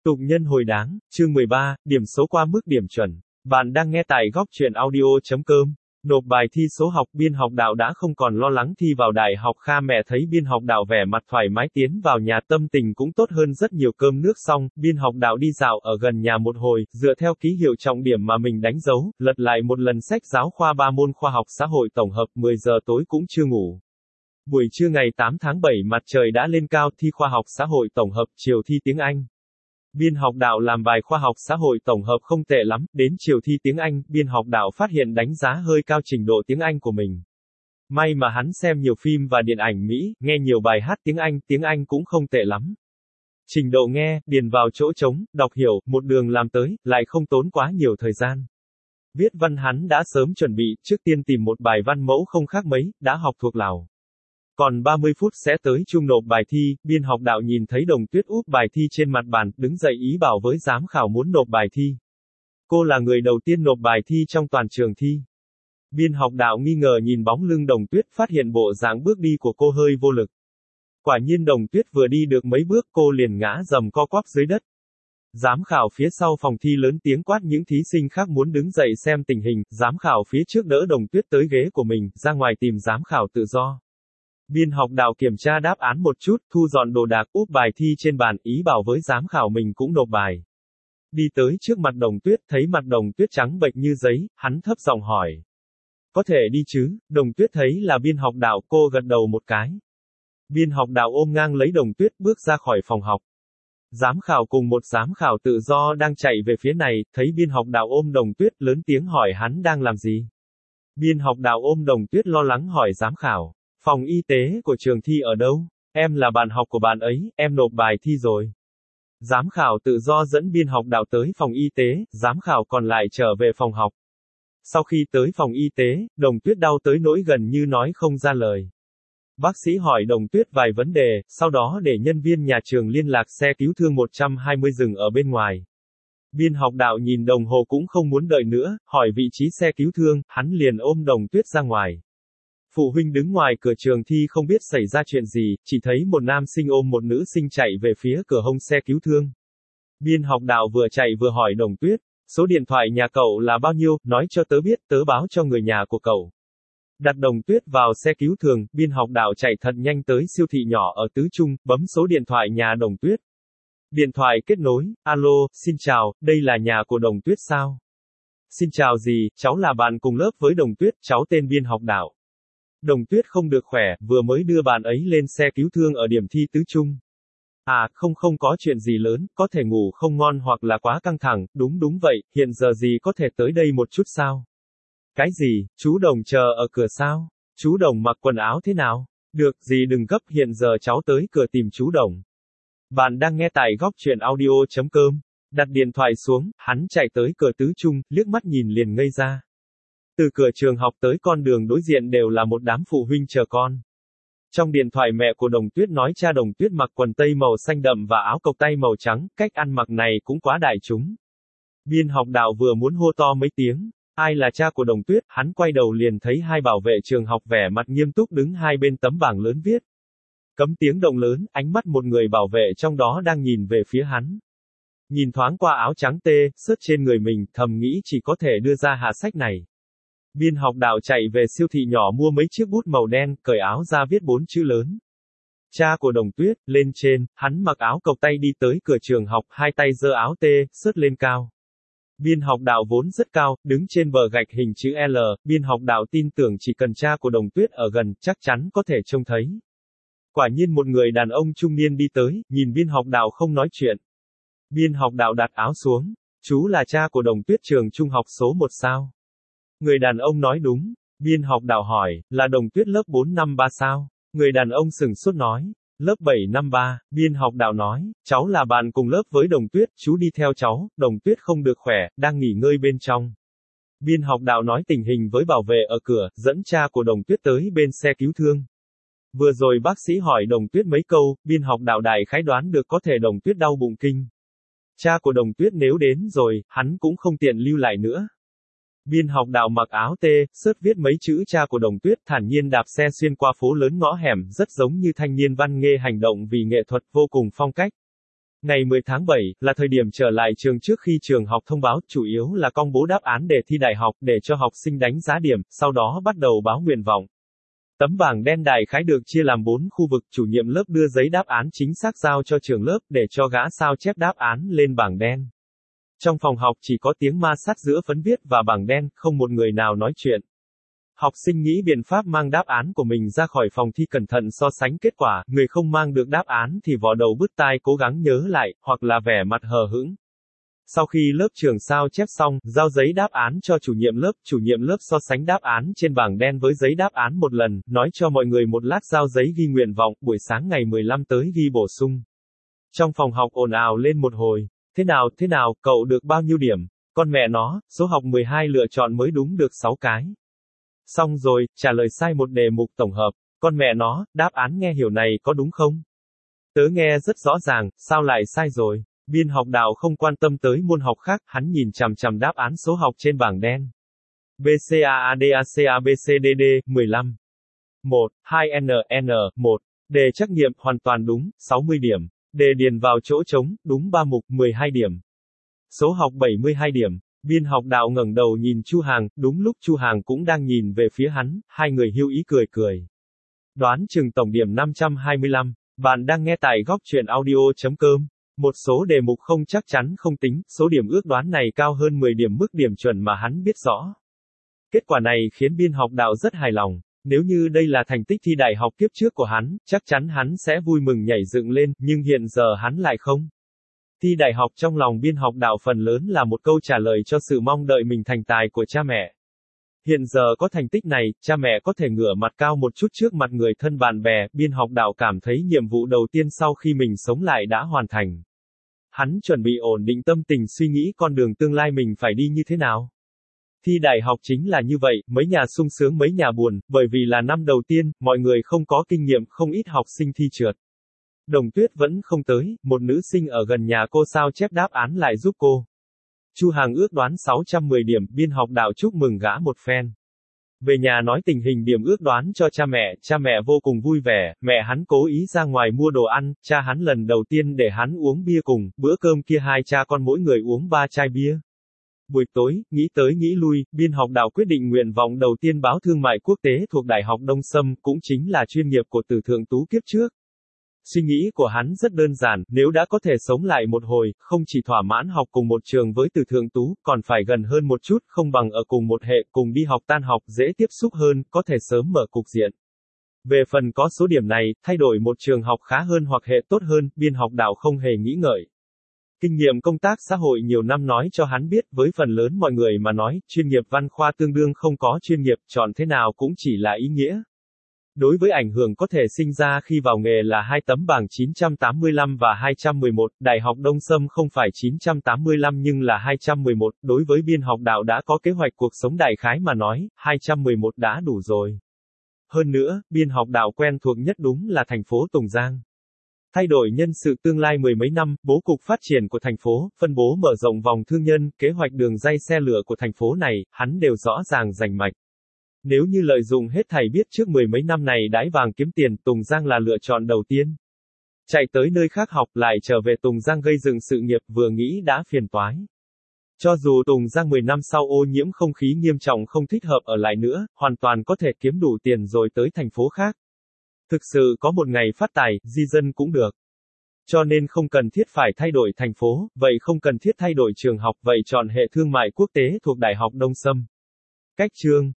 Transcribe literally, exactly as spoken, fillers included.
Tục nhân hồi đáng, chương mười ba, điểm số qua mức điểm chuẩn. Bạn đang nghe tại góc truyện audio.com. Nộp bài thi số học biên học đạo đã không còn lo lắng thi vào đại học. Kha mẹ thấy biên học đạo vẻ mặt thoải mái tiến vào nhà, tâm tình cũng tốt hơn rất nhiều. Cơm nước xong, biên học đạo đi dạo ở gần nhà một hồi, dựa theo ký hiệu trọng điểm mà mình đánh dấu, lật lại một lần sách giáo khoa ba môn khoa học xã hội tổng hợp. Mười giờ tối cũng chưa ngủ. Buổi trưa ngày tám tháng bảy mặt trời đã lên cao, thi khoa học xã hội tổng hợp, chiều thi tiếng Anh. Biên học đạo làm bài khoa học xã hội tổng hợp không tệ lắm, đến chiều thi tiếng Anh, biên học đạo phát hiện đánh giá hơi cao trình độ tiếng Anh của mình. May mà hắn xem nhiều phim và điện ảnh Mỹ, nghe nhiều bài hát tiếng Anh, tiếng Anh cũng không tệ lắm. Trình độ nghe, điền vào chỗ trống, đọc hiểu, một đường làm tới, lại không tốn quá nhiều thời gian. Viết văn hắn đã sớm chuẩn bị, trước tiên tìm một bài văn mẫu không khác mấy, đã học thuộc lào. Còn ba mươi phút sẽ tới chung nộp bài thi, biên học đạo nhìn thấy Đồng Tuyết úp bài thi trên mặt bàn, đứng dậy ý bảo với giám khảo muốn nộp bài thi. Cô là người đầu tiên nộp bài thi trong toàn trường thi. Biên học đạo nghi ngờ nhìn bóng lưng Đồng Tuyết, phát hiện bộ dáng bước đi của cô hơi vô lực. Quả nhiên Đồng Tuyết vừa đi được mấy bước cô liền ngã rầm co quắp dưới đất. Giám khảo phía sau phòng thi lớn tiếng quát những thí sinh khác muốn đứng dậy xem tình hình, giám khảo phía trước đỡ Đồng Tuyết tới ghế của mình, ra ngoài tìm giám khảo tự do. Biên học đạo kiểm tra đáp án một chút, thu dọn đồ đạc, úp bài thi trên bàn, ý bảo với giám khảo mình cũng nộp bài. Đi tới trước mặt Đồng Tuyết, thấy mặt Đồng Tuyết trắng bệch như giấy, hắn thấp giọng hỏi. Có thể đi chứ? Đồng Tuyết thấy là biên học đạo, cô gật đầu một cái. Biên học đạo ôm ngang lấy Đồng Tuyết bước ra khỏi phòng học. Giám khảo cùng một giám khảo tự do đang chạy về phía này, thấy biên học đạo ôm Đồng Tuyết, lớn tiếng hỏi hắn đang làm gì. Biên học đạo ôm Đồng Tuyết lo lắng hỏi giám khảo. Phòng y tế của trường thi ở đâu? Em là bạn học của bạn ấy, em nộp bài thi rồi. Giám khảo tự do dẫn biên học đạo tới phòng y tế, giám khảo còn lại trở về phòng học. Sau khi tới phòng y tế, Đồng Tuyết đau tới nỗi gần như nói không ra lời. Bác sĩ hỏi Đồng Tuyết vài vấn đề, sau đó để nhân viên nhà trường liên lạc xe cứu thương một trăm hai mươi dừng ở bên ngoài. Biên học đạo nhìn đồng hồ cũng không muốn đợi nữa, hỏi vị trí xe cứu thương, hắn liền ôm Đồng Tuyết ra ngoài. Phụ huynh đứng ngoài cửa trường thi không biết xảy ra chuyện gì, chỉ thấy một nam sinh ôm một nữ sinh chạy về phía cửa hông xe cứu thương. Biên học đạo vừa chạy vừa hỏi Đồng Tuyết, số điện thoại nhà cậu là bao nhiêu, nói cho tớ biết, tớ báo cho người nhà của cậu. Đặt Đồng Tuyết vào xe cứu thương, biên học đạo chạy thật nhanh tới siêu thị nhỏ ở Tứ Trung, bấm số điện thoại nhà Đồng Tuyết. Điện thoại kết nối, alo, xin chào, đây là nhà của Đồng Tuyết sao? Xin chào gì, cháu là bạn cùng lớp với Đồng Tuyết, cháu tên biên học đạo. Đồng Tuyết không được khỏe, vừa mới đưa bạn ấy lên xe cứu thương ở điểm thi Tứ Trung. À, không không có chuyện gì lớn, có thể ngủ không ngon hoặc là quá căng thẳng, đúng đúng vậy, hiện giờ gì có thể tới đây một chút sao? Cái gì, chú Đồng chờ ở cửa sao? Chú Đồng mặc quần áo thế nào? Được, gì đừng gấp, hiện giờ cháu tới cửa tìm chú Đồng. Bạn đang nghe tại góc truyện audio.com. Đặt điện thoại xuống, hắn chạy tới cửa Tứ Trung, liếc mắt nhìn liền ngây ra. Từ cửa trường học tới con đường đối diện đều là một đám phụ huynh chờ con. Trong điện thoại mẹ của Đồng Tuyết nói cha Đồng Tuyết mặc quần tây màu xanh đậm và áo cộc tay màu trắng, cách ăn mặc này cũng quá đại chúng. Biên học đạo vừa muốn hô to mấy tiếng, ai là cha của Đồng Tuyết, hắn quay đầu liền thấy hai bảo vệ trường học vẻ mặt nghiêm túc đứng hai bên tấm bảng lớn viết. Cấm tiếng động lớn, ánh mắt một người bảo vệ trong đó đang nhìn về phía hắn. Nhìn thoáng qua áo trắng tê, sớt trên người mình, thầm nghĩ chỉ có thể đưa ra hạ sách này. Biên học đạo chạy về siêu thị nhỏ mua mấy chiếc bút màu đen, cởi áo ra viết bốn chữ lớn. Cha của Đồng Tuyết, lên trên, hắn mặc áo cộc tay đi tới cửa trường học, hai tay giơ áo tê, sớt lên cao. Biên học đạo vốn rất cao, đứng trên bờ gạch hình chữ L, biên học đạo tin tưởng chỉ cần cha của Đồng Tuyết ở gần, chắc chắn có thể trông thấy. Quả nhiên một người đàn ông trung niên đi tới, nhìn biên học đạo không nói chuyện. Biên học đạo đặt áo xuống, chú là cha của Đồng Tuyết trường trung học số một sao? Người đàn ông nói đúng. Biên học đạo hỏi, là Đồng Tuyết lớp bốn năm ba sao? Người đàn ông sừng sốt nói, lớp bảy năm ba. Biên học đạo nói, cháu là bạn cùng lớp với Đồng Tuyết, chú đi theo cháu, Đồng Tuyết không được khỏe, đang nghỉ ngơi bên trong. Biên học đạo nói tình hình với bảo vệ ở cửa, dẫn cha của Đồng Tuyết tới bên xe cứu thương. Vừa rồi bác sĩ hỏi Đồng Tuyết mấy câu, biên học đạo đại khái đoán được có thể Đồng Tuyết đau bụng kinh. Cha của Đồng Tuyết nếu đến rồi, hắn cũng không tiện lưu lại nữa. Biên học đạo mặc áo tê, sớt viết mấy chữ cha của Đồng Tuyết, thản nhiên đạp xe xuyên qua phố lớn ngõ hẻm, rất giống như thanh niên văn nghệ hành động vì nghệ thuật, vô cùng phong cách. Ngày mười tháng bảy, là thời điểm trở lại trường trước khi trường học thông báo, chủ yếu là công bố đáp án đề thi đại học để cho học sinh đánh giá điểm, sau đó bắt đầu báo nguyện vọng. Tấm bảng đen đại khái được chia làm bốn khu vực, chủ nhiệm lớp đưa giấy đáp án chính xác giao cho trưởng lớp để cho gã sao chép đáp án lên bảng đen. Trong phòng học chỉ có tiếng ma sát giữa phấn viết và bảng đen, không một người nào nói chuyện. Học sinh nghĩ biện pháp mang đáp án của mình ra khỏi phòng thi cẩn thận so sánh kết quả, người không mang được đáp án thì vò đầu bứt tai cố gắng nhớ lại, hoặc là vẻ mặt hờ hững. Sau khi lớp trưởng sao chép xong, giao giấy đáp án cho chủ nhiệm lớp, chủ nhiệm lớp so sánh đáp án trên bảng đen với giấy đáp án một lần, nói cho mọi người một lát giao giấy ghi nguyện vọng, buổi sáng ngày mười lăm tới ghi bổ sung. Trong phòng học ồn ào lên một hồi. Thế nào, thế nào, cậu được bao nhiêu điểm? Con mẹ nó, số học mười hai lựa chọn mới đúng được sáu cái. Xong rồi, trả lời sai một đề mục tổng hợp. Con mẹ nó, đáp án nghe hiểu này có đúng không? Tớ nghe rất rõ ràng, sao lại sai rồi? Biên học đạo không quan tâm tới môn học khác, hắn nhìn chằm chằm đáp án số học trên bảng đen. B C A A D A C A B C D D, mười lăm. một, hai N N, một. Đề trắc nghiệm, hoàn toàn đúng, sáu mươi điểm. Đề điền vào chỗ trống, đúng ba mục, mười hai điểm. Số học bảy mươi hai điểm. Biên học đạo ngẩng đầu nhìn Chu Hàng, đúng lúc Chu Hàng cũng đang nhìn về phía hắn, hai người hưu ý cười cười. Đoán chừng tổng điểm năm trăm hai mươi lăm. Bạn đang nghe tại góc truyện audio chấm com. Một số đề mục không chắc chắn không tính, số điểm ước đoán này cao hơn mười điểm mức điểm chuẩn mà hắn biết rõ. Kết quả này khiến biên học đạo rất hài lòng. Nếu như đây là thành tích thi đại học kiếp trước của hắn, chắc chắn hắn sẽ vui mừng nhảy dựng lên, nhưng hiện giờ hắn lại không. Thi đại học trong lòng biên học đạo phần lớn là một câu trả lời cho sự mong đợi mình thành tài của cha mẹ. Hiện giờ có thành tích này, cha mẹ có thể ngửa mặt cao một chút trước mặt người thân bạn bè, biên học đạo cảm thấy nhiệm vụ đầu tiên sau khi mình sống lại đã hoàn thành. Hắn chuẩn bị ổn định tâm tình suy nghĩ con đường tương lai mình phải đi như thế nào. Thi đại học chính là như vậy, mấy nhà sung sướng mấy nhà buồn, bởi vì là năm đầu tiên, mọi người không có kinh nghiệm, không ít học sinh thi trượt. Đồng Tuyết vẫn không tới, một nữ sinh ở gần nhà cô sao chép đáp án lại giúp cô. Chu Hàng ước đoán sáu trăm mười điểm, biên học đạo chúc mừng gã một phen. Về nhà nói tình hình điểm ước đoán cho cha mẹ, cha mẹ vô cùng vui vẻ, mẹ hắn cố ý ra ngoài mua đồ ăn, cha hắn lần đầu tiên để hắn uống bia cùng, bữa cơm kia hai cha con mỗi người uống ba chai bia. Buổi tối, nghĩ tới nghĩ lui, biên học đạo quyết định nguyện vọng đầu tiên báo thương mại quốc tế thuộc Đại học Đông Sâm, cũng chính là chuyên nghiệp của Từ Thượng Tú kiếp trước. Suy nghĩ của hắn rất đơn giản, nếu đã có thể sống lại một hồi, không chỉ thỏa mãn học cùng một trường với Từ Thượng Tú, còn phải gần hơn một chút, không bằng ở cùng một hệ, cùng đi học tan học, dễ tiếp xúc hơn, có thể sớm mở cục diện. Về phần có số điểm này, thay đổi một trường học khá hơn hoặc hệ tốt hơn, biên học đạo không hề nghĩ ngợi. Kinh nghiệm công tác xã hội nhiều năm nói cho hắn biết, với phần lớn mọi người mà nói, chuyên nghiệp văn khoa tương đương không có chuyên nghiệp, chọn thế nào cũng chỉ là ý nghĩa. Đối với ảnh hưởng có thể sinh ra khi vào nghề là hai tấm bảng chín trăm tám mươi lăm và hai trăm mười một, Đại học Đông Sâm không phải chín trăm tám mươi lăm nhưng là hai trăm mười một, đối với biên học đạo đã có kế hoạch cuộc sống đại khái mà nói, hai trăm mười một đã đủ rồi. Hơn nữa, biên học đạo quen thuộc nhất đúng là thành phố Tùng Giang. Thay đổi nhân sự tương lai mười mấy năm, bố cục phát triển của thành phố, phân bố mở rộng vòng thương nhân, kế hoạch đường ray xe lửa của thành phố này, hắn đều rõ ràng rành mạch. Nếu như lợi dụng hết thảy biết trước mười mấy năm này đái vàng kiếm tiền, Tùng Giang là lựa chọn đầu tiên. Chạy tới nơi khác học lại trở về Tùng Giang gây dựng sự nghiệp vừa nghĩ đã phiền toái. Cho dù Tùng Giang mười năm sau ô nhiễm không khí nghiêm trọng không thích hợp ở lại nữa, hoàn toàn có thể kiếm đủ tiền rồi tới thành phố khác. Thực sự có một ngày phát tài, di dân cũng được. Cho nên không cần thiết phải thay đổi thành phố, vậy không cần thiết thay đổi trường học, vậy chọn hệ thương mại quốc tế thuộc Đại học Đông Sâm. Cách chương